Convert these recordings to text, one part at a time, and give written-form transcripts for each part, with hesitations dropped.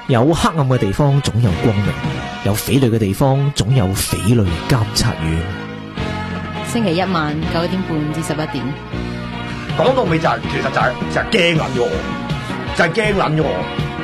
有黑暗嘅地方總有光明，有匪類嘅地方總有匪類監察院。 星期一晚9點半至11點。 講到尾就係、其實就係、驚撚咗我，就係驚撚咗我。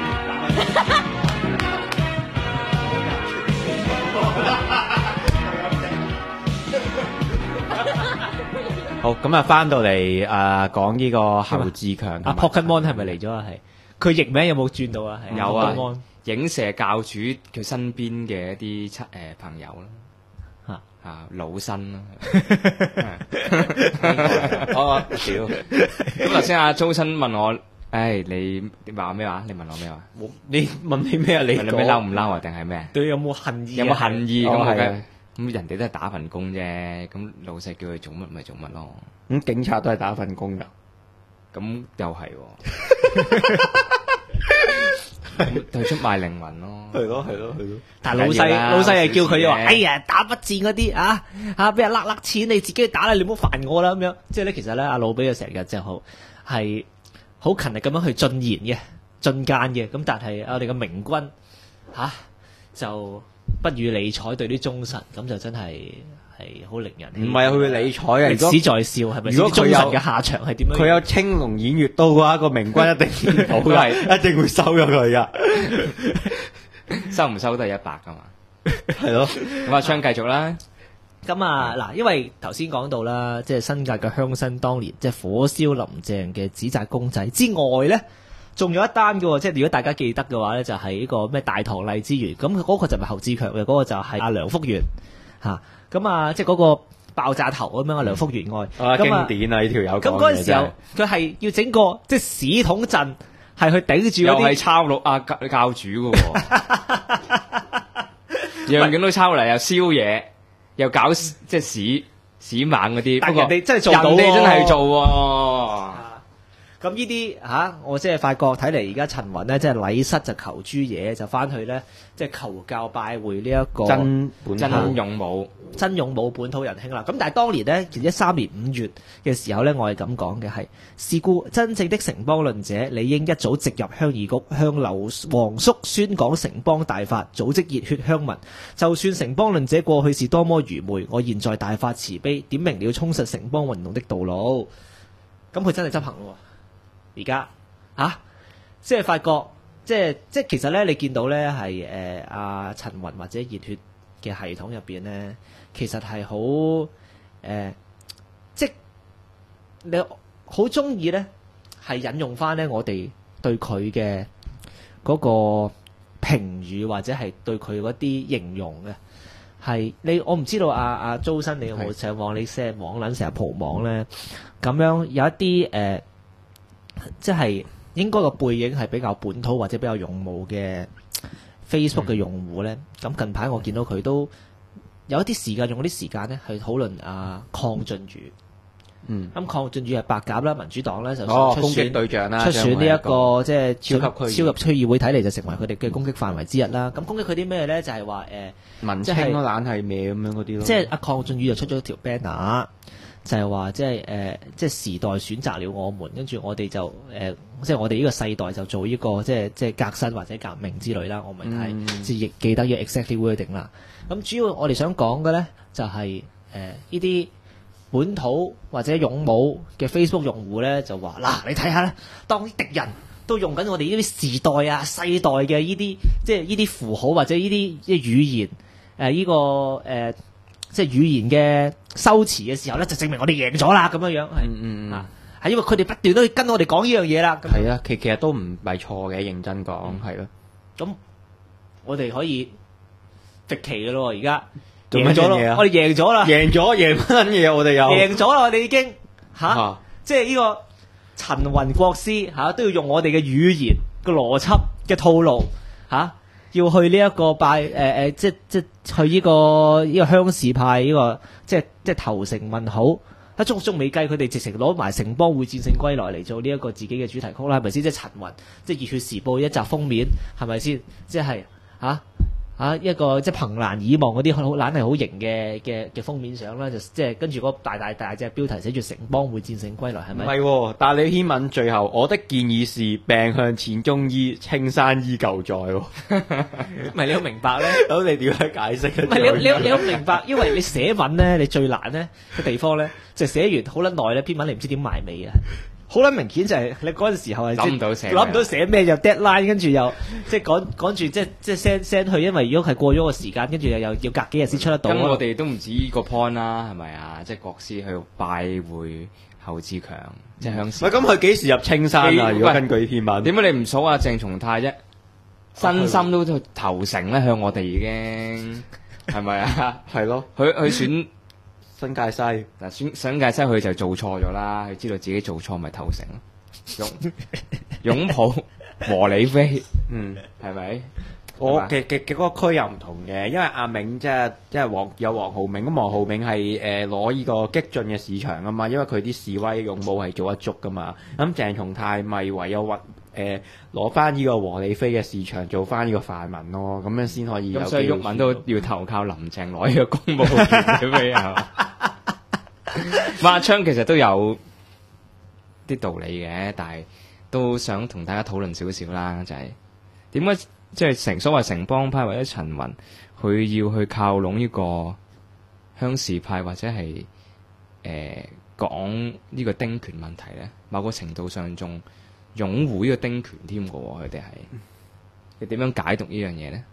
好，咁啊，翻到嚟講呢個侯志強阿 Pokemon 係咪嚟咗啊？係佢譯名有冇轉到啊？係有啊 Pokemon 影射教主佢身邊嘅一啲朋友啦。老身啦，哦，屌！咁頭先阿周生問我，你話咩話？你問我咩話？ 你問你咩啊？你問你咩嬲唔嬲啊？定係咩？ 對有冇恨意？ 有冇恨意？咁係咁人哋都係打份工啫，咁老細叫佢做乜咪做乜咯。 咁警察都係打份工噶， 咁又係喎。退出賣靈魂咯， 係咯。 但係老細係叫佢話，哎呀，打筆戰嗰啲俾人甩錢，你自己去打啦，你唔好煩我啦咁樣。即係咧，其實咧，阿老比啊成日就係好勤力咁樣去進言嘅、進諫嘅。咁但係我哋嘅明君就不予理睬，對啲忠臣，咁就真係好令人唔係去理睬嘅。 歷史在笑係咪？如果忠臣嘅下場係點樣？ 佢有青龍偃月刀嘅話，個明君一定見到嘅，一定會收咗佢噶。 收唔收都係100噶嘛。 係咯。 咁阿昌繼續啦。 咁嗱，因為頭先講到啦，即係新界嘅鄉紳當年即係火燒林鄭嘅紙紮公仔之外咧，仲有一單嘅喎，即係如果大家記得嘅話咧，就係呢個咩大棠荔枝園，咁嗰個就唔係侯志強嘅，嗰個就係阿梁福元嚇。咁即係嗰個爆炸頭咁樣啊，梁福元愛經典啊！呢條友咁嗰陣時候，佢係要整個即係史統鎮係去頂住嗰啲， 又係抄錄教主嘅喎，樣樣都抄嚟，又燒嘢，又搞即係屎猛嗰啲。 但人哋真係做到， 人哋真係做喎。 咁呢啲我即係發覺睇嚟而家陳雲咧，即係禮失就求諸野，就翻去咧，即係求教拜會呢一個真勇武本土仁兄啦。咁但係當年咧，2013年5月嘅時候咧，我係咁講嘅係，是故真正的城邦論者，理應一早直入鄉議局，向劉皇叔宣講城邦大法，組織熱血鄉民。就算城邦論者過去是多麼愚昧，我現在大發慈悲，點明了充實城邦運動的道路。咁佢真係執行喎。而家即係發覺，即係其實咧，你見到咧係阿陳雲或者熱血嘅系統入邊咧，其實係好即係你好中意咧，係引用翻咧我哋對佢嘅嗰個評語或者係對佢嗰啲形容嘅係我唔知道阿周生你有冇上網？你成日網撚成日蒲網咧，咁樣有一啲即係應該個背影係比較本土或者比較勇武嘅 Facebook 嘅用戶咧，咁近排我見到佢都有一啲時間用嗰啲時間咧去討論鄺俊宇。咁鄺俊宇係白鴿啦，民主黨咧就出選攻擊對象啦， 出選呢一個即係超級區議會，睇嚟就成為佢哋嘅攻擊範圍之一啦。咁攻擊佢啲咩咧？就係話文青咯，懶係咩咁樣嗰啲咯。 即係阿鄺俊宇就出咗條 banner。就係話即係時代選擇了我們，跟住我哋就即係我哋呢個世代就做呢個即係革新或者革命之類啦。我咪係即係記得呢個 exactly wording 啦。咁主要我哋想講嘅咧就係呢啲本土或者勇武嘅 Facebook 用戶咧就話嗱，你睇下咧，當啲敵人都用緊我哋呢啲時代世代嘅呢啲即係呢啲符號或者呢啲語言呢個即係語言嘅修辭嘅時候咧，就證明我哋贏咗啦咁樣樣。係因為佢哋不斷都要跟我哋講呢樣嘢啦。 係啊，其實都唔係錯嘅，認真講係咯。 咁我哋可以復期嘅咯，而家贏咗咯，我哋贏咗啦， 贏乜嘢？我哋有贏咗啦，我哋已經即係呢個陳雲國師都要用我哋嘅語言嘅邏輯嘅套路要去呢一個拜即去呢個鄉事派呢個即係投誠問好，仲未計佢哋直情攞埋城邦會戰勝歸來嚟做呢一個自己嘅主題曲啦，係咪先？即係陳雲，即係熱血時報一集封面，係咪先？即係一個即係憑欄以望嗰啲好懶係好型嘅封面相啦，就即係跟住嗰個大隻標題寫住城邦會戰勝歸來，係唔咪？ 係喎，但係你篇文最後，我的建議是病向淺中醫，青山依舊在喎。 唔係你要明白咧， 咁你點樣解釋咧？ 唔係你要明白，因為你寫文咧，你最難咧嘅地方咧，就寫完好撚耐咧，篇文你唔知點埋尾啊！好撚明顯就係你嗰陣時候係諗唔到寫咩，又 deadline， 跟住又即係趕住即係 send 去，因為如果係過咗個時間，跟住又要隔幾日先出得到。 咁我哋都唔止呢個 point 啦，係咪啊？即係國師去拜會侯志強，即係鄉試。 喂，咁佢幾時入青山啊？如果根據呢篇文， 點解你唔數阿鄭松泰啫？身心都投誠咧，向我哋已經係咪啊？ 係咯， 佢選新界西嗱，新界西佢就做錯咗啦，佢知道自己做錯咪投誠咯，擁抱和理非，係咪？ 我嘅嗰個區又唔同嘅，因為阿銘即係黃浩銘，咁黃浩銘係攞呢個激進嘅市場啊嘛，因為佢啲示威勇武係做得足噶嘛，咁鄭松泰咪唯有攞翻呢個和理非嘅市場做翻呢個泛民咯，咁樣先可以有機會。 咁所以毓民都要投靠林鄭攞呢個公務員嘅咩係嘛？阿昌其實都有啲道理嘅，但係都想同大家討論少少啦，就係點解即係所謂城邦派或者陳雲，佢要去靠攏呢個鄉事派或者係講呢個丁權問題咧？某個程度上仲擁護呢個丁權添嘅喎，佢哋係你點樣解讀呢樣嘢咧？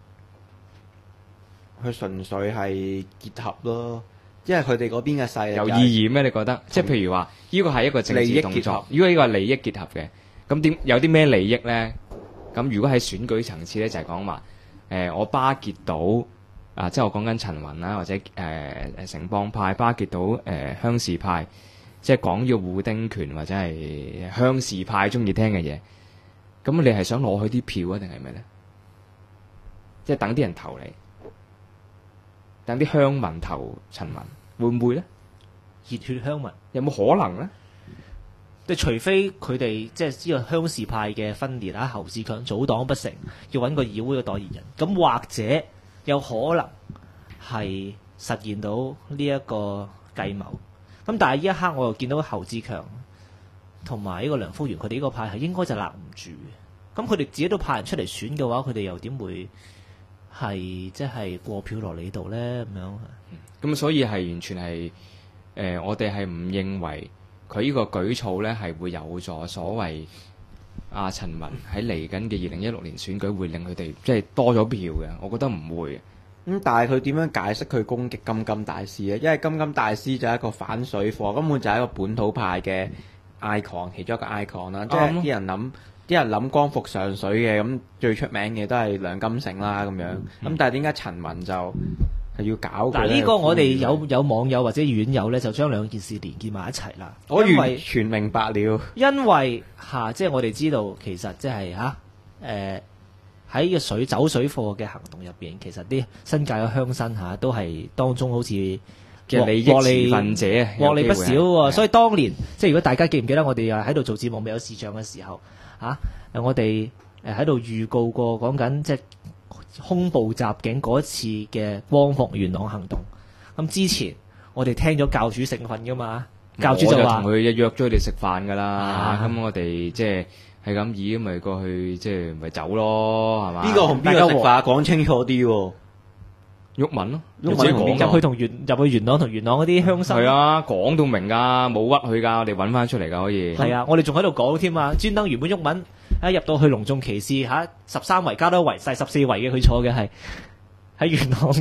佢純粹係結合咯。因為佢哋嗰邊嘅勢力有意義咩？你覺得？即係譬如話，呢個係一個政治動作。如果呢個係利益結合嘅，咁有啲咩利益咧？咁如果喺選舉層次咧，就係講話我巴結到即係我講緊陳雲啦，或者城邦派巴結到鄉事派，即係講要護丁權或者係鄉事派中意聽嘅嘢。咁你係想攞佢啲票啊，定係咩咧？即係等啲人投你，等啲鄉民投陳雲。會唔會咧？ 熱血鄉民有冇可能咧？ 即除非佢哋即係呢個鄉事派嘅分裂啊，侯志強組黨不成，要揾個議會嘅代言人，咁或者有可能係實現到呢一個計謀。咁但係呢一刻我又見到侯志強同埋呢個梁福元，佢哋呢個派係應該就立唔住。咁佢哋自己都派人出嚟選嘅話，佢哋又點會係即係過票落你度咧？咁樣。 咁所以係完全係我哋係唔認為佢呢個舉措咧係會有助所謂阿陳雲喺嚟緊嘅2016年選舉會令佢哋即係多咗票嘅，我覺得唔會。 咁但係佢點樣解釋佢攻擊金金大師咧？因為金金大師就係一個反水貨，根本就係一個本土派嘅 icon，其中一個 icon 啦。即係啲人諗光復上水嘅，咁最出名嘅都係梁金成啦咁樣。咁但係點解陳雲就要搞佢？ 嗱，呢個我哋有網友或者院友咧，就將兩件事連結埋一齊啦。 我完全明白了， 因為即係我哋知道，其實即係喺個走水貨嘅行動入邊，其實啲新界嘅鄉紳都係當中好似嘅利益持份者， 獲利不少喎。所以當年即係如果大家記唔記得，我哋喺度做節目未有視像嘅時候，我哋喺度預告過講緊即係空暴襲警嗰次嘅光復元朗行動。咁之前我哋聽咗教主成分噶嘛，教主就話同佢約咗佢哋食飯噶啦。咁我哋即係咁以咪過去，即係咪走咯，係嘛？ 邊個同邊個食飯？講清楚啲喎。 毓民咯， 入去元朗同元朗嗰啲鄉紳。 係啊，講到明㗎，冇屈佢㗎，我哋揾翻出嚟㗎可以。 係啊，我哋仲喺度講添啊，專登原本毓民入到去隆重其事13圍加多圍晒14圍嘅，佢坐嘅係喺元朗。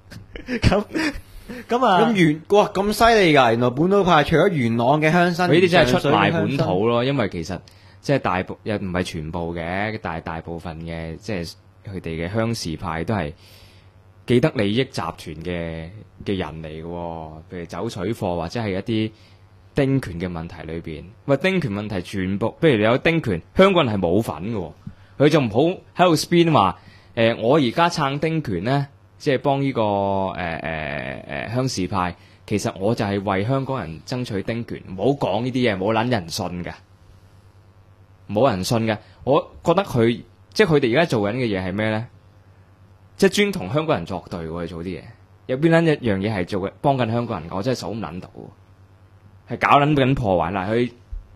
咁哇咁犀利㗎！原來本土派除咗元朗嘅鄉紳， 呢啲真係出賣本土咯。因為其實即係又唔係全部嘅，但係大部分嘅即係佢哋嘅鄉事派都係既得利益集團嘅人嚟嘅，譬如走水貨或者係一啲丁權嘅問題裏邊。喂，丁權問題全部，譬如你有丁權，香港人係冇份嘅，佢就唔好喺度 spin 話我而家撐丁權咧，即係幫呢個鄉事派，其實我就係為香港人爭取丁權。唔好講呢啲嘢，冇撚人信嘅，冇人信嘅。我覺得即係佢哋而家做緊嘅嘢係咩咧？ 即係專同香港人作對喎，做啲嘢。有邊撚一樣嘢係做嘅幫緊香港人？我真係數唔撚到，係搞撚緊破壞啦。佢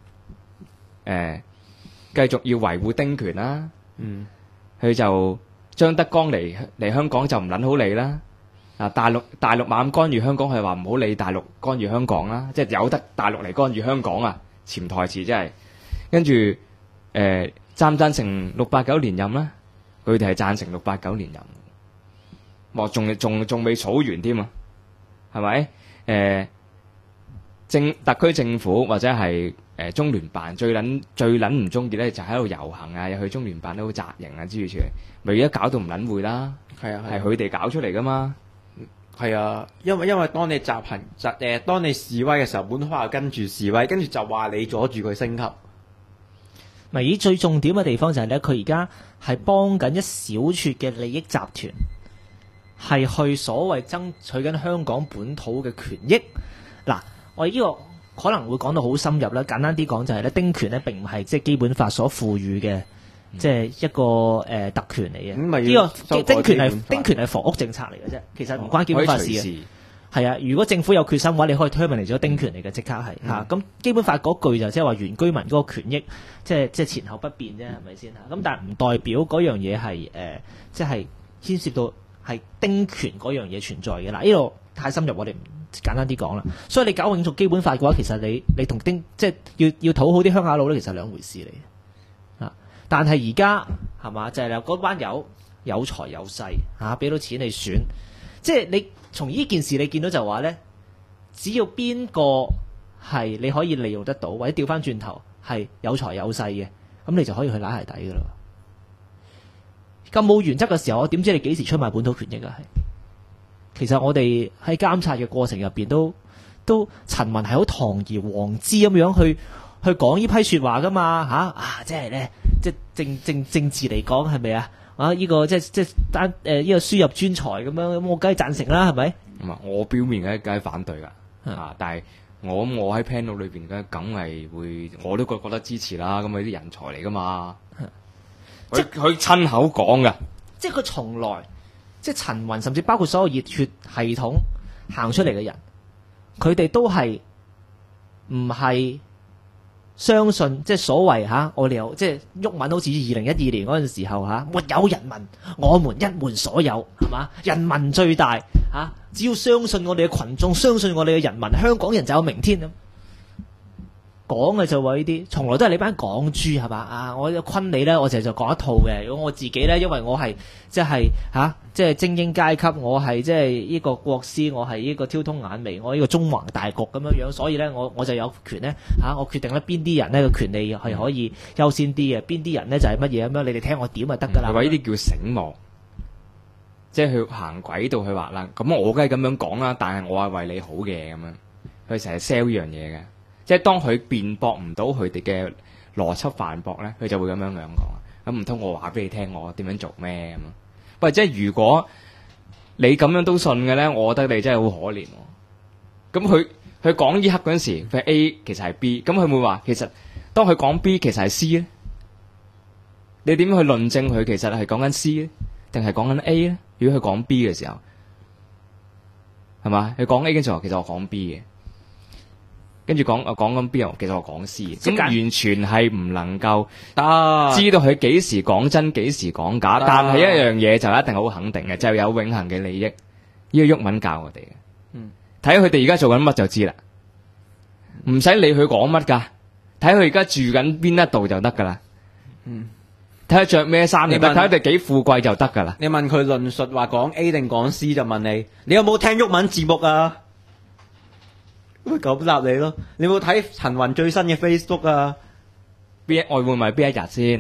繼續要維護丁權啦。佢就張德江嚟香港就唔撚好理啦。啊，大陸猛干預香港，佢話唔好理大陸干預香港啦，即係由得大陸嚟干預香港啊！潛台詞真係，跟住贊唔贊成689連任啦？佢哋係贊成689連任，哇！仲未數完添啊，係咪？特區政府或者係中聯辦最撚唔中意咧，就喺度遊行啊，又去中聯辦都好紮營啊，諸如此類，咪而家搞到唔撚會啦。係佢哋搞出嚟噶嘛。 係啊，因為當你當你示威嘅時候，本土派跟住示威，跟住就話你阻住佢升級。 咪以最重點嘅地方就係咧，佢而家係幫緊一小撮嘅利益集團，係去所謂爭取緊香港本土嘅權益。嗱，我哋呢個可能會講到好深入啦。簡單啲講就係咧，丁權咧並唔係即係基本法所賦予嘅。即係一個特權嚟嘅，呢個丁權係房屋政策嚟嘅啫，其實唔關基本法事嘅。係啊，如果政府有決心嘅話，你可以terminate咗丁權嚟嘅，即刻係嚇。咁基本法嗰句就即係話原居民嗰個權益，即係前後不變啫，係咪先嚇？咁但係唔代表嗰樣嘢係即係牽涉到係丁權嗰樣嘢存在嘅嗱。呢度太深入，我哋唔簡單啲講啦。所以你搞永續基本法嘅話，其實你同即係要討好啲鄉下佬咧，其實係兩回事嚟。但係而家係嘛，就係有嗰班友有財有勢嚇，俾到錢你選，即係你從呢件事你見到就話咧，只要邊個係你可以利用得到，或者調翻轉頭係有財有勢嘅，咁你就可以去拉鞋底噶啦。咁冇原則嘅時候，我點知你幾時出賣本土權益啊？係其實我哋喺監察嘅過程入邊都陳文係好堂而皇之咁樣去講呢批説話噶嘛即係咧，即係政治嚟講係咪啊？呢個即係單呢個輸入專才咁樣，咁我梗係贊成啦，係咪？ 唔係我表面梗係反對噶但係我喺 panel 裏邊梗係會，我都覺得支持啦。咁佢啲人才嚟噶嘛，佢親口講噶， 即係佢從來即係陳雲，甚至包括所有熱血系統行出嚟嘅人，佢哋都係唔係相信即係所謂我哋有即係毓民好似2012年嗰陣時候沒有人民，我們一門所有係嘛？人民最大只要相信我哋嘅群眾，相信我哋嘅人民，香港人就有明天咁講嘅就話呢啲，從來都係你班港豬係嘛？我昆你咧，我就講一套嘅。如果我自己咧，因為我係即係精英階級，我係即係呢個國師，我係呢個挑通眼眉，我呢個中橫大局咁樣樣，所以咧我就有權咧我決定咧邊啲人咧個權利係可以優先啲嘅，邊啲人咧就係乜嘢咁樣，你哋聽我點就得㗎啦。 係話呢啲叫醒目，即係去行軌道去話啦。咁我梗係咁樣講啦，但係我係為你好嘅咁樣，佢成日 sell 呢樣嘢嘅。即係當佢辯駁唔到佢哋嘅邏輯反駁咧，佢就會咁樣講。咁唔通我話俾你聽我點樣做咩咁？喂，即係如果你咁樣都信嘅咧，我覺得你真係好可憐。咁佢講呢刻嗰陣時，佢 A 其實係 B， 咁佢會話其實當佢講 B 其實係 C 咧，你點去論證佢其實係講緊 C 咧，定係講緊 A 咧？如果佢講 B 嘅時候，係嘛？佢講 A 嘅時候，其實我講 B 嘅。跟住講緊 B， 其實我講 C， 咁完全係唔能夠知道佢幾時講真，幾時講假。但係一樣嘢就一定好肯定嘅，就有永恆嘅利益。呢個毓民教我哋嘅，睇佢哋而家做緊乜就知啦，唔使理佢講乜噶，睇佢而家住緊邊一度就得噶啦。睇佢着咩衫，睇佢哋幾富貴就得噶啦。 你問佢論述話講 A 定講 C， 就問你有冇聽毓民節目啊？咁答你咯，你有冇睇陳雲最新嘅 Facebook 啊？ 我會問邊一日先？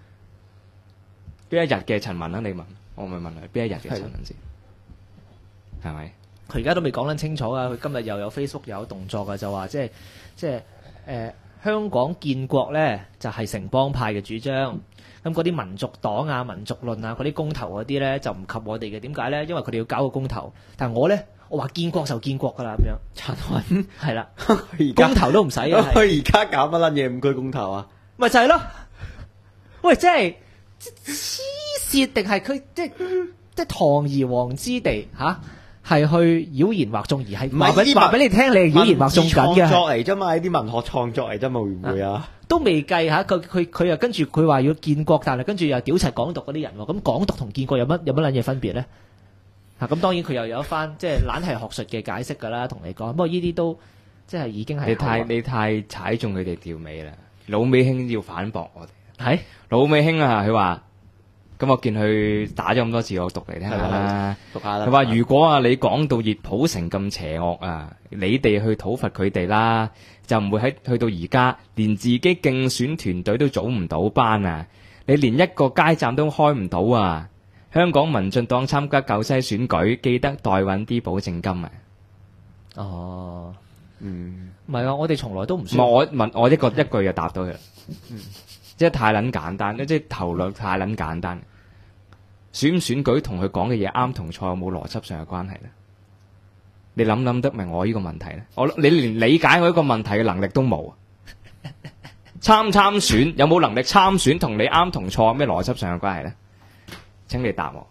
邊一日嘅陳雲啊？你問，我咪問佢邊一日嘅陳雲先？係咪？ 佢而家都未講得清楚啊！佢今日又有 Facebook 又有動作嘅，就話即係香港建國咧就係城邦派嘅主張。咁嗰啲民族黨啊、民族論啊、嗰啲公投嗰啲咧就唔及我哋嘅。點解咧？因為佢哋要搞個公投，但係我咧。我話建國就建國噶啦，咁樣陳雲係啦，公投都唔使。佢而家搞乜撚嘢5區公投啊？ 咪就係咯。喂，即係黐線定係佢即係即係堂而皇之地係去妖言惑眾，而係唔係呢啲話俾你聽，你係妖言惑眾緊嘅。 創作嚟啫嘛，呢啲文學創作嚟啫嘛，會唔會啊？ 都未計佢又跟住佢話要建國，但係跟住又屌柒港獨嗰啲人喎。咁港獨同建國有乜撚嘢分別咧？咁當然佢又有一番即係懶係學術嘅解釋㗎啦，同你講。不過呢啲都即係已經係你太踩中佢哋條尾啦。老美兄要反駁我哋。 係老美兄啊，佢話：咁我見佢打咗咁多字，我讀嚟聽下啦。 讀下啦。 佢話：如果啊，你講到熱普城咁邪惡啊，你哋去討伐佢哋啦，就唔會去到而家，連自己競選團隊都組唔到班啊！你連一個街站都開唔到啊！香港民進黨參加舊西選舉，記得代揾啲保證金啊！ 哦，唔係啊，我哋從來都唔唔係我問我一句就答到佢啦。即係太撚簡單，即係頭腦太撚簡單。選唔選舉同佢講嘅嘢啱同錯有冇邏輯上嘅關係咧？你諗得明我呢個問題咧？你連理解我呢個問題嘅能力都冇。參唔參選有冇能力參選同你啱同錯有咩邏輯上嘅關係咧？請你答我。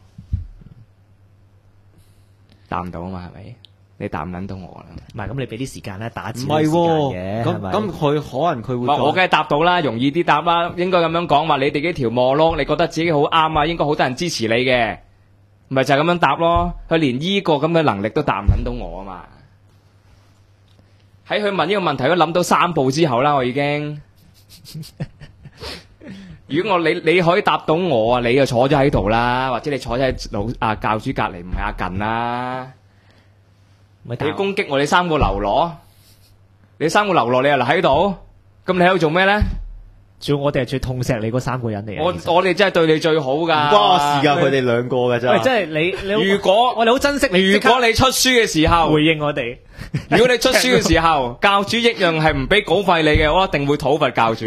答唔到啊嘛，係咪？你答唔撚到我啦。 唔係咁，你俾啲時間咧，打字唔係喎， 咁佢可能佢會我梗係答到啦，容易啲答啦。應該咁樣講話，你哋幾條網咯，你覺得自己好啱啊，應該好多人支持你嘅，咪就係咁樣答咯。佢連呢個咁嘅能力都答唔撚到我啊嘛。喺佢問呢個問題都諗到3步之後啦，我已經。如果你可以答到我啊，你就坐咗喺度啦，或者你坐咗喺教主隔離，唔係阿近啦。你攻擊我哋3個流羅，你3個流羅你又喺度，咁你喺度做咩咧？ 仲要我哋係最痛錫你嗰3個人嚟嘅。 我哋真係對你最好㗎，唔關我事㗎，佢哋2個㗎啫。 喂，真係你如果我哋好珍惜你， 如果你出書嘅時候回應我哋， 如果你出書嘅時候，教主一樣係唔俾稿費你嘅，我一定會討伐教主。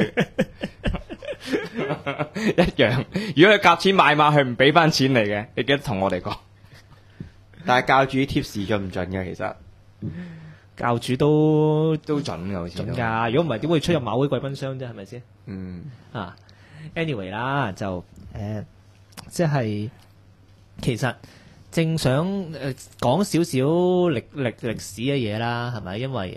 一樣，如果佢夾錢買馬，佢唔俾翻錢你嘅，你記得同我哋講。 但係教主啲貼士準唔準嘅？其實教主都準嘅，好似準㗎。如果唔係，點會出入馬會貴賓箱啫？係咪先？Anyway 啦，就即係其實正想講少少歷史嘅嘢啦，係咪？因為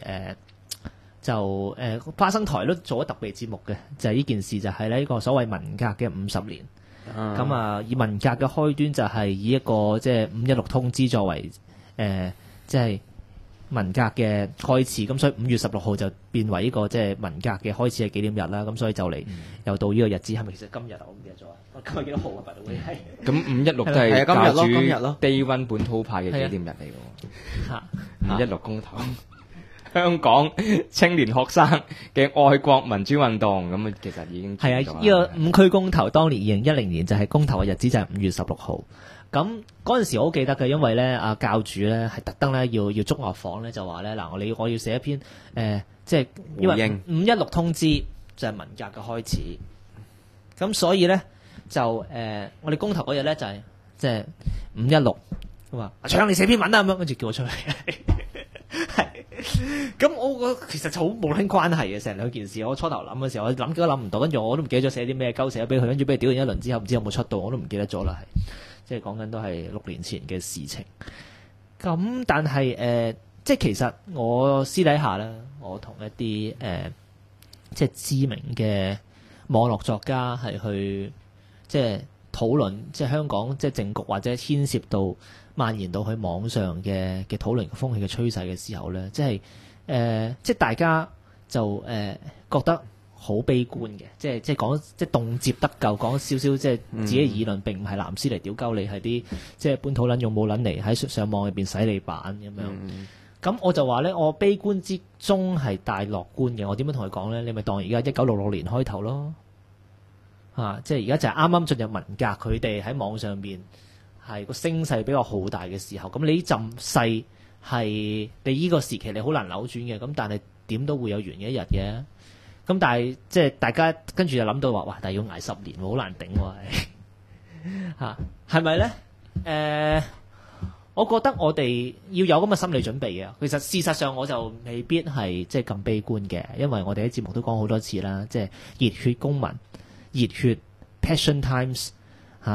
花生台都做咗特別節目嘅，就係呢件事，就係呢個所謂文革嘅50年。咁以文革嘅開端就係以一個即係516通知作為即係文革嘅開始。咁所以5月16號就變為呢個即係文革嘅開始嘅紀念日啦。咁所以就嚟又到呢個日子，係咪其實今日我唔記得咗啊？今日幾多號啊？白會係咁516都係教主低溫本土派嘅紀念日嚟嘅喎。516公投。香港青年學生嘅愛國民主運動，咁其實已經係啊！呢個5區公投，當年2010年就係公投嘅日子，就係5月16號。咁嗰陣時我好記得嘅，因為咧教主咧係特登咧要捉我房咧，就話咧嗱，我要寫一篇即係因為516通知就係文革嘅開始。咁所以咧就我哋公投嗰日咧就係即係516，佢話阿昌你寫篇文啊咁樣，跟住叫我出去。係，咁我覺得其實就好冇撚關係嘅成兩件事。我初頭諗嘅時候，我諗都諗唔到，跟住我都唔記得咗寫啲咩鳩寫咗俾佢，跟住俾佢屌完一輪之後，唔知有冇出到，我都唔記得咗啦。係，即係講緊都係6年前嘅事情。咁但係即係其實我私底下咧，我同一啲即係知名嘅網絡作家係去即係討論，即係香港即係政局或者牽涉到蔓延到去網上嘅討論風氣嘅趨勢嘅時候咧，即係大家就覺得好悲觀嘅，即係講即係動輒得咎，講少少即係自己嘅議論並唔係藍絲嚟屌鳩你，係啲即係本土撚用冇撚嚟喺上網入邊洗你版咁樣。咁我就話咧，我悲觀之中係帶樂觀嘅。我點樣同佢講咧？你咪當而家1966年開頭咯，即係而家就係啱啱進入文革，佢哋喺網上邊係個聲勢比較浩大嘅時候，咁你呢陣勢係你呢個時期你好難扭轉嘅，咁但係點都會有完嘅一日嘅。咁但係即係大家跟住就諗到話，哇！但係要捱10年，好難頂喎，係咪咧？我覺得我哋要有咁嘅心理準備嘅。其實事實上我就未必係即係咁悲觀嘅，因為我哋喺節目都講好多次啦，即係熱血公民、熱血 passion times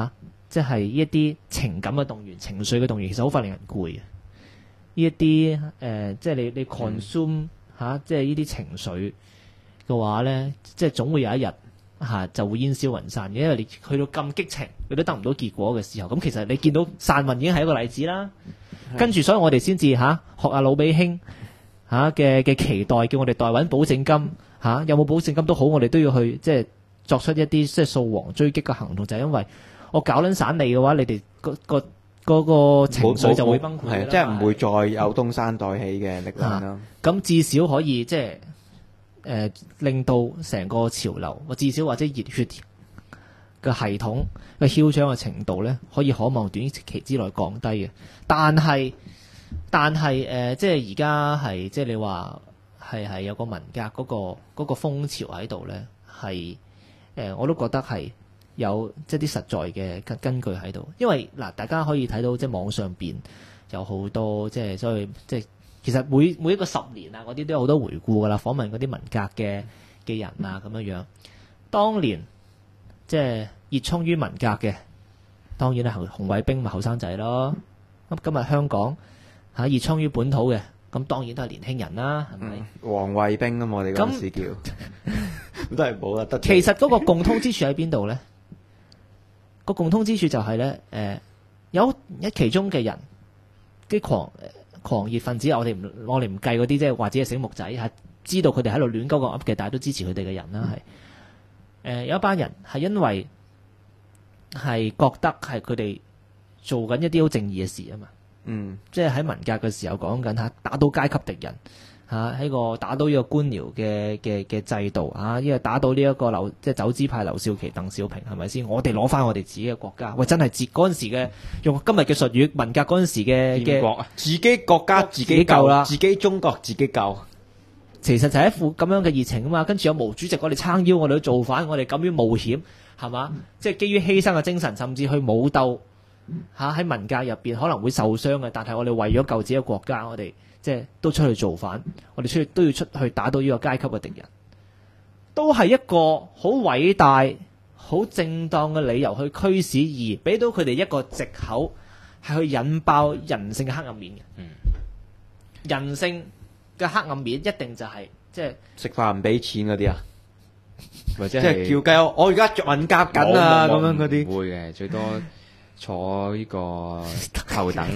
即係呢一啲情感嘅動員、情緒嘅動員，其實好快令人攰嘅。呢一啲即係你 consume 即係呢啲情緒嘅話咧，即係總會有一日就會煙消雲散嘅，因為你去到咁激情，你都得唔到結果嘅時候，咁其實你見到散運已經係一個例子啦。跟住，所以我哋先至學阿老比兄嘅期待，叫我哋代揾保證金有冇保證金都好，我哋都要去即係作出一啲即係掃黃追擊嘅行動，就係因為我搞撚散你嘅話，你哋嗰個情緒就會崩潰啦， 即係唔會再有東山再起嘅力量啦。 咁至少可以即係令到成個潮流，至少或者熱血嘅系統嘅囂張嘅程度咧，可以可望短期之內降低嘅。但係即係而家係即係你話係有個文革嗰個風潮喺度咧，係我都覺得係有即係啲實在嘅根據喺度。因為嗱，大家可以睇到即係網上邊有好多即係所以即係其實每一個10年啊嗰啲都有好多回顧噶啦，訪問嗰啲文革嘅人啊咁樣樣，當年即係熱衷於文革嘅，當然係紅衛兵咪後生仔咯。咁今日香港熱衷於本土嘅，咁當然都係年輕人啦，係咪？ 黃衛兵啊嘛，我哋嗰陣時叫，都係冇得。 其實嗰個共通之處喺邊度咧？個共通之處就係咧，有其中嘅人啲狂熱分子，我哋唔計嗰啲即係或者係醒目仔，係知道佢哋喺度亂鳩個噏嘅，但係都支持佢哋嘅人啦，係有一班人係因為係覺得係佢哋做緊一啲好正義嘅事啊嘛，即係喺文革嘅時候講緊打倒階級敵人喺個打倒呢個官僚嘅制度呢個打倒呢一個即係走資派劉少奇、鄧小平係咪先？我哋攞翻我哋自己嘅國家，喂真係嗰陣時嘅用今日嘅術語，文革嗰陣時嘅國自己國家自己救啦，自己中國自己救。 其實就係一副咁樣嘅熱情啊嘛，跟住有毛主席我哋撐腰，我哋都造反，我哋敢於冒險係嘛？即係基於犧牲嘅精神，甚至去武鬥喺文革入邊可能會受傷嘅，但係我哋為咗救自己嘅國家，我哋即係都出去造反，我哋都要出去打倒呢個階級嘅敵人，都係一個好偉大、好正當嘅理由去驅使，而俾到佢哋一個藉口，係去引爆人性嘅黑暗面嘅。人性嘅黑暗面一定就係即係食飯唔俾錢嗰啲啊， 或者即係叫雞我而家文革緊啊咁樣嗰啲， 唔會嘅，最多坐呢個頭等。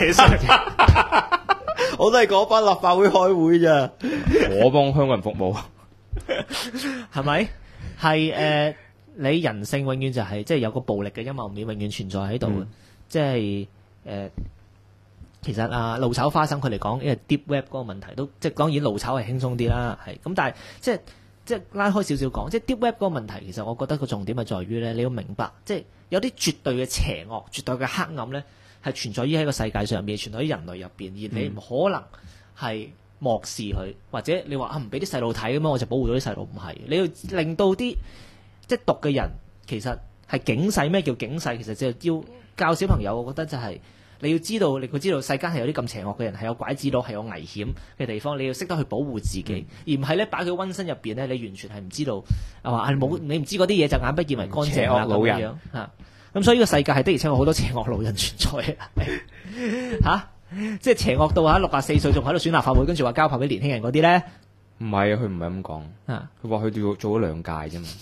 我都係嗰班立法會開會咋， 我幫香港人服務， 係咪？係你人性永遠就係即係有個暴力嘅陰謀面，永遠存在喺度。即係其實怒炒花生佢哋講，因為 deep web 嗰個問題都即係當然怒炒係輕鬆啲啦，係咁，但係即係拉開少少講，即係 deep web 嗰個問題，其實我覺得個重點係在於咧，你要明白，即係有啲絕對嘅邪惡、絕對嘅黑暗咧，係存在於喺個世界上面，存在於人類入邊，而你唔可能係漠視佢，或者你話唔俾啲細路睇咁樣，我就保護到啲細路，唔係，你要令到啲即係讀嘅人其實係警世。咩叫警世？其實就要教小朋友，我覺得就係你要知道，佢知道世間係有啲咁邪惡嘅人，係有拐子佬，係有危險嘅地方，你要識得去保護自己，而唔係咧擺佢溫身入邊咧，你完全係唔知道你唔知嗰啲嘢就眼不見為乾淨啦咁樣嚇。咁所以呢個世界係的而且確好多邪惡老人存在即係邪惡到64歲仲喺度選立法會，跟住話交棒俾年輕人嗰啲咧， 唔係佢唔係咁講，佢話佢做咗2屆啫嘛，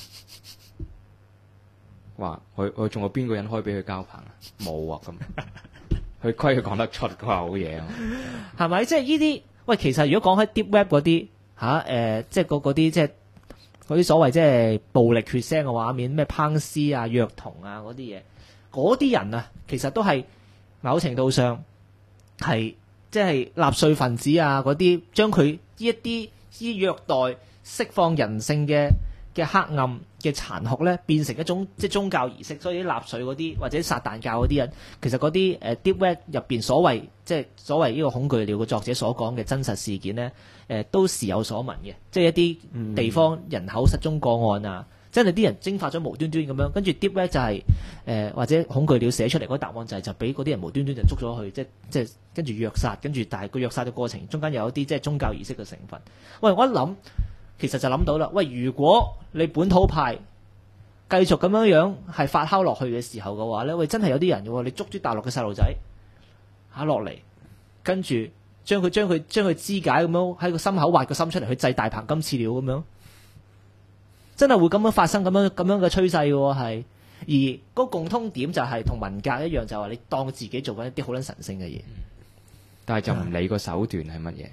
話佢仲有邊個人可以俾佢交棒啊？冇啊咁。佢虧佢講得出，佢話好嘢啊， 係咪？即係呢啲喂，其實如果講喺 deep web 嗰啲即係嗰啲即係嗰啲所謂即係暴力血腥嘅畫面，咩烹屍啊、虐童啊嗰啲嘢，嗰啲人啊，其實都係某程度上係即係納粹分子啊嗰啲，將佢呢一啲虐待、釋放人性嘅黑暗嘅殘酷咧，變成一種即係宗教儀式。所以啲納粹嗰啲或者撒旦教嗰啲人，其實嗰啲deep web 入邊所謂呢個恐懼鳥嘅作者所講嘅真實事件咧，都時有所聞嘅，即係一啲地方人口失蹤個案啊，真係啲人蒸發咗無端端咁樣，跟住 deep web 就係或者恐懼鳥寫出嚟嗰個答案就俾嗰啲人無端端就捉咗去，即係跟住虐殺，跟住但係個虐殺嘅過程中間有一啲即係宗教儀式嘅成分。喂，我一諗。其實就諗到啦，喂！如果你本土派繼續咁樣係發酵落去嘅時候嘅話咧，喂，真係有啲人嘅喎，你捉啲大陸嘅細路仔落嚟，跟住將佢肢解咁樣喺個心口挖個心出嚟去製大鵬金翅鳥咁樣，真係會咁樣發生咁樣嘅趨勢嘅喎係。而個共通點就係同文革一樣，就係你當自己做緊一啲好撚神聖嘅嘢， 但係就唔理個手段係乜嘢。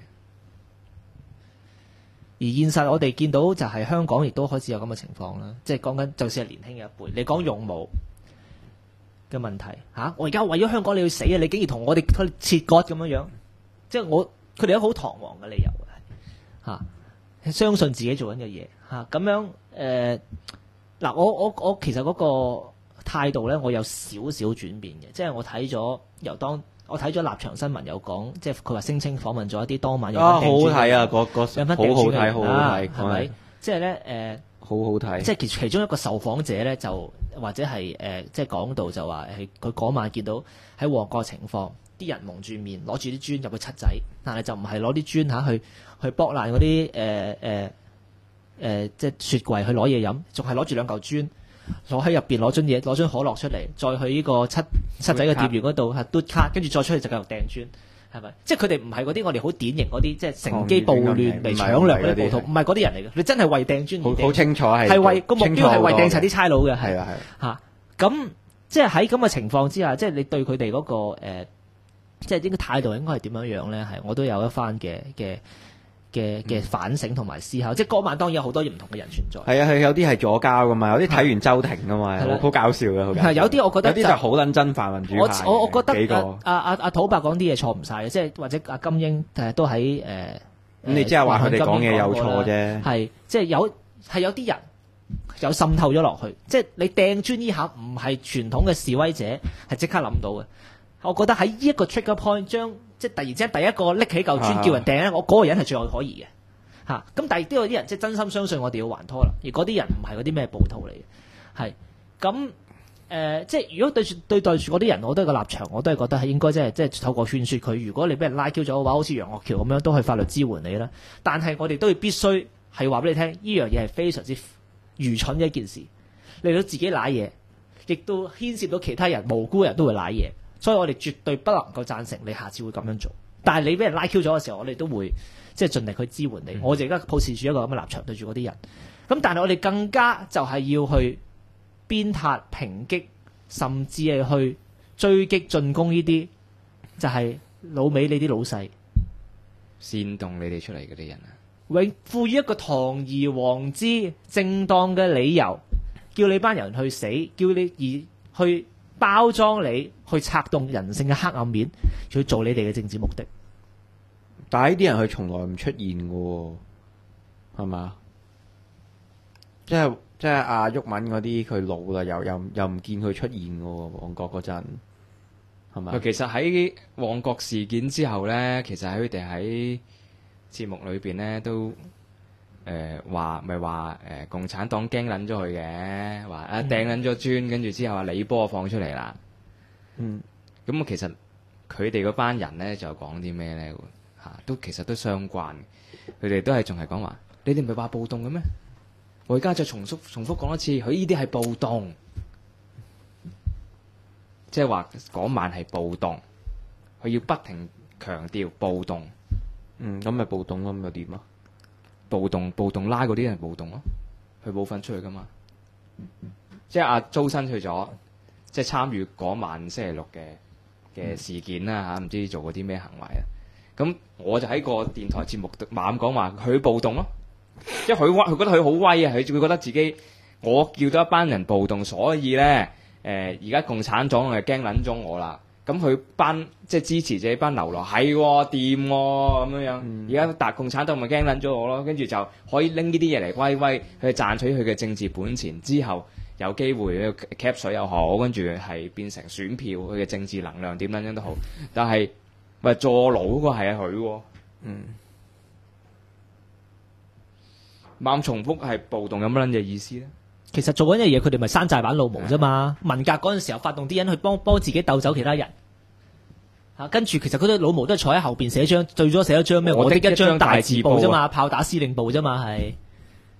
而現實我哋見到就係香港亦都開始有咁嘅情況啦，即係講緊就算係年輕嘅一輩，你講勇武嘅問題嚇，我而家為咗香港你要死啊！你竟然同我哋切割咁樣，即係佢哋有好堂皇嘅理由嚇，相信自己做緊嘅嘢嚇咁樣嗱，我其實嗰個態度咧，我有少少轉變嘅，即係我睇咗我睇咗立場新聞有講，即係佢話聲稱訪問咗一啲當晚有好好份睇啊！嗰有份好好睇，好好睇， 係咪？即係咧好好睇。 即係其中一個受訪者咧，就或者係即係講到就話係佢嗰晚見到喺旺角情況，啲人蒙住面攞住啲磚入去七仔，但係就唔係攞啲磚嚇去剝爛嗰啲即係雪櫃去攞嘢飲，仲係攞住兩嚿磚，攞喺入邊攞樽可樂出嚟，再去呢個七仔嘅店員嗰度係嘟卡，跟住再出去就繼續掟磚，係咪？即係佢哋唔係嗰啲我哋好典型嗰啲，即係乘機暴亂嚟搶掠嗰啲暴徒，唔係嗰啲人嚟嘅，你真係為掟磚好清楚係為個目標係為掟晒啲差佬嘅， 係啊嚇咁即係喺咁嘅情況之下，即係你對佢哋嗰個即係應該態度應該係點樣樣咧？係我都有一番嘅反省同埋思考，即係嗰晚當然有好多唔同嘅人存在。 係啊，係有啲係左膠噶嘛，有啲睇完周庭噶嘛，好搞笑嘅，好搞笑。 係有啲我覺得有啲就好撚真泛民主派。 我覺得幾個阿土伯講啲嘢錯唔晒嘅，即係或者阿金英都喺咁你即係話佢哋講嘢有錯啫。 係即係有啲人有滲透咗落去，即係你掟磚呢下唔係傳統嘅示威者係即刻諗到嘅。我覺得喺呢一個 trigger point 即係突然之間第一個拎起嚿磚叫人掟咧，我嗰個人係最有可疑嘅嚇。咁但係都有啲人即係真心相信我哋要還拖啦，而嗰啲人唔係嗰啲咩暴徒嚟嘅，係咁即係如果對待住嗰啲人，我都係個立場，我都係覺得係應該即係透過勸説佢。如果你俾人拉 Q 咗嘅話，好似楊岳橋咁樣，都係法律支援你啦。但係我哋都要必須係話俾你聽，呢樣嘢係非常之愚蠢嘅一件事，嚟到自己賴嘢，亦都牽涉到其他人無辜人都會賴嘢。所以我哋絕對不能夠贊成你下次會咁樣做，但係你俾人拉 Q 咗嘅時候，我哋都會即係盡力去支援你。我哋而家抱持住一個咁嘅立場對住嗰啲人，咁但係我哋更加就係要去鞭撻、抨擊，甚至係去追擊、進攻呢啲，就係老尾你啲老細煽動你哋出嚟嗰啲人啊， 永賦予一個堂而皇之正當嘅理由，叫你班人去死，叫你而去包裝你，去策動人性嘅黑暗面，去做你哋嘅政治目的。 但係呢啲人佢從來唔出現嘅喎，係嘛？即係阿毓民嗰啲，佢老啦，又唔見佢出現嘅喎，旺角嗰陣係咪？ 其實喺旺角事件之後咧，其實佢哋喺節目裏邊咧都話共產黨驚撚咗佢嘅，話掟撚咗磚，跟住之後李波放出嚟啦。咁其實佢哋嗰班人咧就講啲咩咧嚇，其實都相關。佢哋都係仲係講話，你哋唔係話暴動嘅咩？我而家再重複講一次，佢呢啲係暴動，即係話嗰晚係暴動，佢要不停強調暴動。 咁咪暴動咯，咁又點啊？ 暴動拉嗰啲人暴動咯，佢冇份出去噶嘛。即係阿周生去咗，即係參與嗰晚星期六嘅事件啦嚇，唔知做過啲咩行為啊？咁我就喺個電台節目度猛講話佢暴動咯，即係佢覺得佢好威啊！佢覺得自己我叫咗一班人暴動，所以咧而家共產黨係驚撚咗我啦。咁佢班即係支持者班流落係掂喎咁樣，而家共產黨咪驚撚咗我咯，跟住就可以拎呢啲嘢嚟威威去賺取佢嘅政治本錢，之後有機會 cap 水又好，跟住係變成選票，佢嘅政治能量點撚樣都好，但係喂坐牢嗰個係佢喎，猛重複係暴動有乜撚嘅意思咧？ 其實做緊嘅嘢，佢哋咪山寨版老毛啫嘛。文革嗰陣時候，發動啲人去幫自己鬥走其他人，跟住其實嗰啲老毛都係坐喺後邊寫張，最多寫一張咩？我的一張大字報啫嘛，炮打司令部啫嘛，係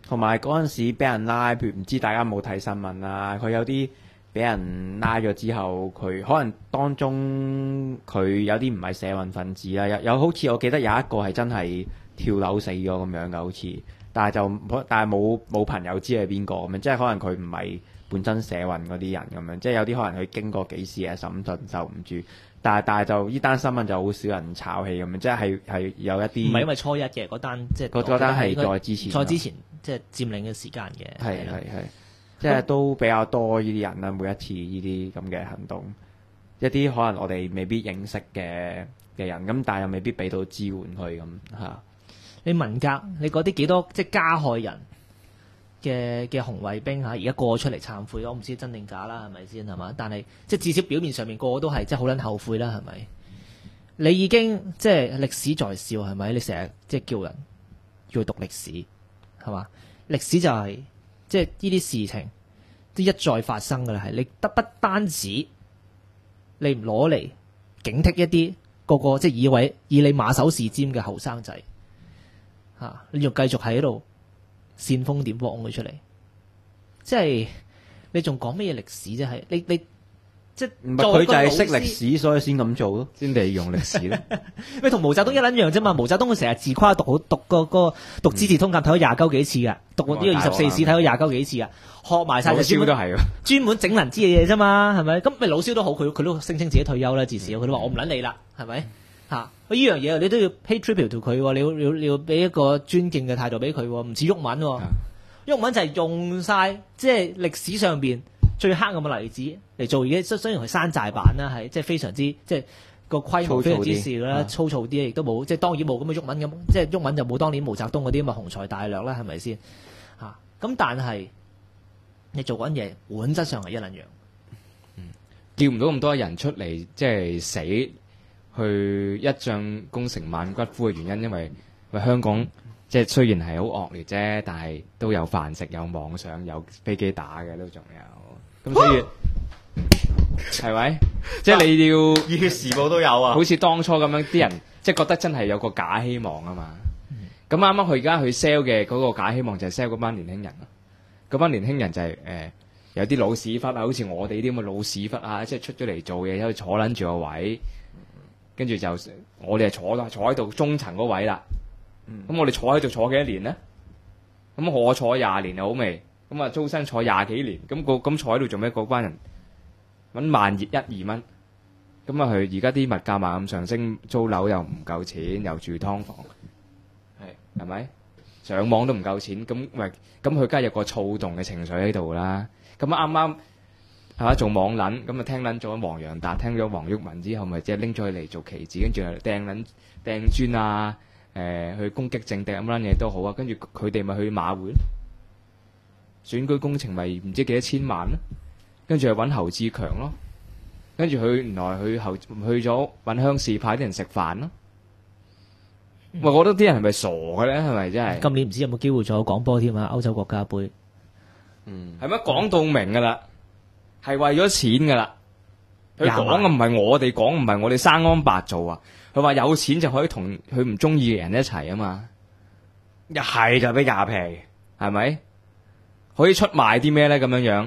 同埋嗰陣時俾人拉，譬如唔知大家有冇睇新聞啊？佢有啲俾人拉咗之後，佢可能當中佢有啲唔係社運分子啦，有好似我記得有一個係真係跳樓死咗咁樣嘅，好似，但係冇朋友知係邊個咁樣，即係可能佢唔係本身社運嗰啲人咁樣，即係有啲可能佢經過幾次嘅審訊受唔住，但係就呢單新聞就好少人炒起咁樣，即係有一啲唔係因為初一嘅嗰單，即係嗰單係再之前， 再之前即係佔領嘅時間嘅， 係。即係都比較多呢啲人啦，每一次呢啲咁嘅行動，一啲可能我哋未必認識嘅人，咁但係又未必俾到支援佢咁嚇。 你文革，你嗰啲幾多即係加害人嘅紅衛兵嚇，而家個個出嚟懺悔，我唔知真定假啦，係咪先係嘛？但係即係至少表面上面個個都係即係好撚後悔啦，係咪？你已經即係歷史在笑係咪？你成日即係叫人要讀歷史係嘛？歷史就係、即係呢啲事情都一再發生㗎啦，係你不單止你唔攞嚟警惕一啲個即係以你馬首是瞻嘅後生仔嚇，你仲繼續喺度煽風點火佢出嚟，即係你仲講乜嘢歷史啫？係你即係唔係佢就係識歷史，所以先咁做咯， 先利用歷史咧。 喂，同毛澤東一撚樣啫嘛！毛澤東佢成日自誇讀個讀《資治通鑑》睇咗廿幾次㗎，讀呢個24史睇咗廿幾次㗎，學埋晒就專門整人知嘅嘢啫嘛，係咪？咁咪老蕭都好，佢都聲稱自己退休啦，至少佢都話我唔撚你啦，係咪？嚇！呢樣嘢你都要 pay tribute to 佢喎，你要俾一個尊敬嘅態度俾佢喎，唔似毓民喎，毓民就係用晒即係歷史上邊最黑暗嘅例子嚟做嘢，雖然佢山寨版啦，係即係非常之即係個規模非常之少啦，粗糙啲，亦都冇即係當然冇咁嘅毓民咁，即係毓民就冇當年毛澤東嗰啲咁嘅雄才大略啦，係咪先嚇？咁但係你做緊嘢，本質上係一撚樣， 叫唔到咁多人出嚟即係死去一將功成萬骨枯嘅原因，因為香港即係雖然係好惡劣啫，但係都有飯食、有網上、有飛機打嘅都仲有，咁所以係咪？即係你要熱血時報都有啊， 好似當初咁樣啲人即係覺得真係有個假希望啊嘛。咁啱啱佢而家去 sell 嘅嗰個假希望就係 sell 嗰班年輕人啊，嗰班年輕人就係有啲老屎忽啊，好似我哋啲咁嘅老屎忽啊，即係出咗嚟做嘢，喺度坐撚住個位。跟住就我哋係坐喺度中層嗰位啦。咁我哋坐喺度坐幾多年呢？咁我坐20年好未？咁啊，租生坐20幾年。咁坐喺度做咩？嗰班人揾萬熱1-2蚊。咁啊，佢而家啲物價猛咁上升，租樓又唔夠錢，又住劏房，係咪？上網都唔夠錢，咁佢梗係有個躁動嘅情緒喺度啦。咁啱啱。係嘛？做網撚咁啊，聽撚咗黃洋達，聽咗黃毓民之後，咪即係拎咗佢嚟做棋子，跟住掟磚啊，去攻擊政敵咁撚嘢都好啊。跟住佢哋咪去馬會，選舉工程咪唔知幾多千萬咯。跟住去揾侯志強咯，跟住佢原來去咗揾鄉事派啲人食飯咯。我覺得啲人係咪傻嘅咧？係咪真係？ 今年唔知有冇機會再有廣播添啊？歐洲國家杯， 係咪講到明㗎啦？係為咗錢噶啦，佢講嘅唔係我哋講，唔係我哋生安白做啊！佢話有錢就可以同佢唔中意嘅人一齊啊嘛， 一係就俾廿皮， 係咪？可以出賣啲咩咧？咁樣，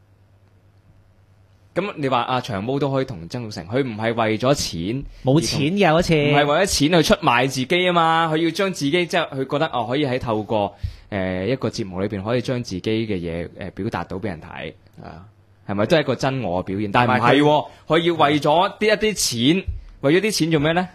咁你話阿長毛都可以同曾鈺成，佢唔係為咗錢， 冇錢嘅嗰次， 唔係為咗錢去出賣自己啊嘛！佢要將自己即係佢覺得可以喺透過一個節目裏邊可以將自己嘅嘢表達到俾人睇啊。係咪都係一個真我嘅表現？但係唔係，佢要為咗一啲錢，為咗啲錢做咩咧？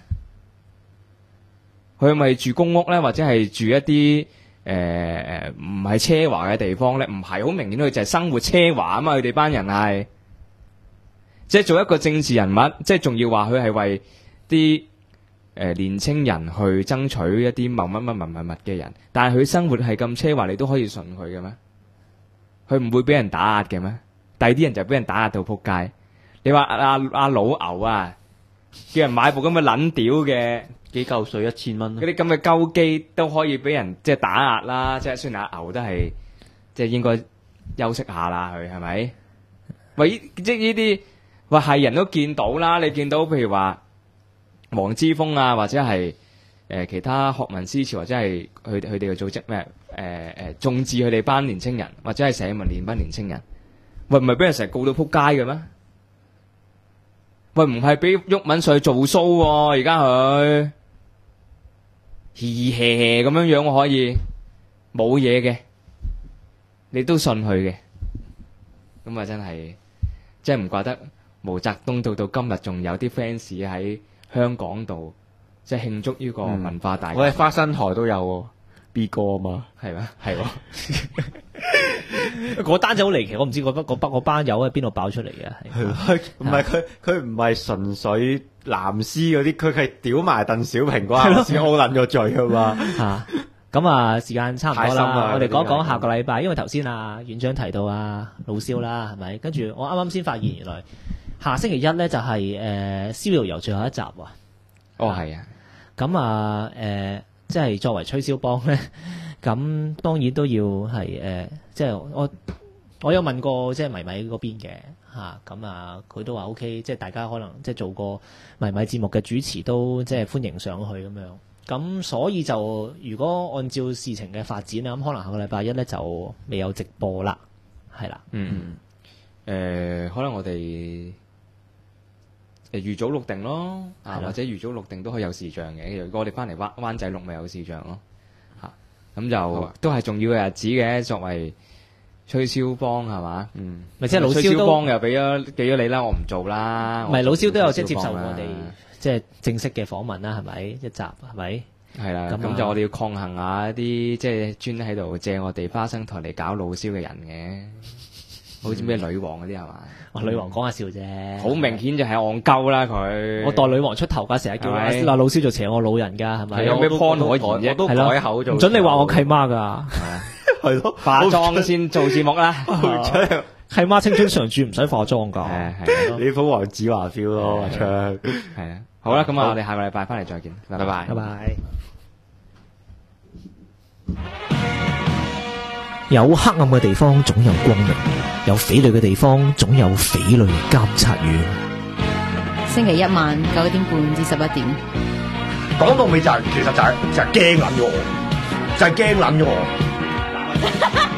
佢咪住公屋咧，或者係住一啲唔係奢華嘅地方咧？唔係，好明顯佢就係生活奢華啊嘛！佢哋班人係即係做一個政治人物，即係仲要話佢係為啲年青人去爭取一啲某乜嘅人，但係佢生活係咁奢華，你都可以信佢嘅咩？佢唔會俾人打壓嘅咩？第啲人就俾人打壓到撲街。你話阿老牛啊，叫人買部咁嘅撚屌嘅幾嚿水1000蚊， 嗰啲咁嘅鳩機都可以俾人即係打壓啦。即係雖然阿牛都係即係應該休息下啦，佢係咪？喂，即係呢啲話係人都見到啦。你見到譬如話黃之鋒啊，或者係其他學民思潮，或者係佢哋嘅組織咩眾志佢哋班年青人，或者係社民連班年青人，喂唔係俾人成日告到撲街嘅咩？喂唔係俾毓民上去做 show 喎，而家佢嘻嘻咁樣樣我可以冇嘢嘅，你都信佢嘅，咁啊真係即係唔怪得毛澤東到今日仲有啲 fans 喺香港度即係慶祝呢個文化大革命。 我哋花生台都有喎 B 哥啊嘛， 係咩？ 係喎。 嗰單就好離奇，我唔知嗰班友喺邊度爆出嚟嘅。 唔係佢唔係純粹藍絲嗰啲，佢係屌埋鄧小平嗰下先好撚咗罪啊嘛。 嚇咁啊，時間差唔多太深啦， 啦我哋講一講呢啲下個禮拜，因為頭先院長提到老蕭啦，係咪？跟住我啱啱先發現，原來下星期一咧就係逍遙遊最後一集喎。 哦，係啊。 咁啊即係作為吹簫幫咧，咁當然都要係即係我有問過即係迷米嗰邊嘅咁佢都話 OK，即係大家可能即係做過迷米節目嘅主持都即係歡迎上去咁樣。咁所以就如果按照事情嘅發展啦，咁可能下個禮拜一咧就未有直播啦，係啦。 可能我哋預早錄定咯，或者預早錄定都可以有視像嘅。如果我哋翻嚟灣仔錄咪有視像咯，咁就都係重要嘅日子嘅。作為吹簫幫係嘛， 咪即係老蕭吹簫都幫又俾咗你啦，我唔做啦。 唔係老蕭都有即係接吹簫幫啦受我哋即係正式嘅訪問啦，係咪一集係咪？ 係啦， 咁咁就我哋要抗衡下一啲即係專喺度借我哋花生台嚟搞老蕭嘅人嘅，好似咩女王嗰啲係嘛？ 女王講下笑啫， 好明顯就係戇鳩啦佢。 我代女王出頭㗎，成日叫係咪老蕭做邪我老人㗎，係咪？ 有咩 point 可言啫？ 我都係咯改口做。 唔准你話我契媽㗎， 係咯， 化妝先做節目啦。 契媽青春常駐唔使化妝㗎。 係你副黃子華 feel 咯，唱係啊，好啦，咁啊，我哋下個禮拜翻嚟再見，拜拜。 拜拜。有黑暗嘅地方總有光明，有匪類嘅地方總有匪類監察院。 星期一晚9點半至11點。 講到尾就係其實就係驚撚咗我，就係驚撚咗我。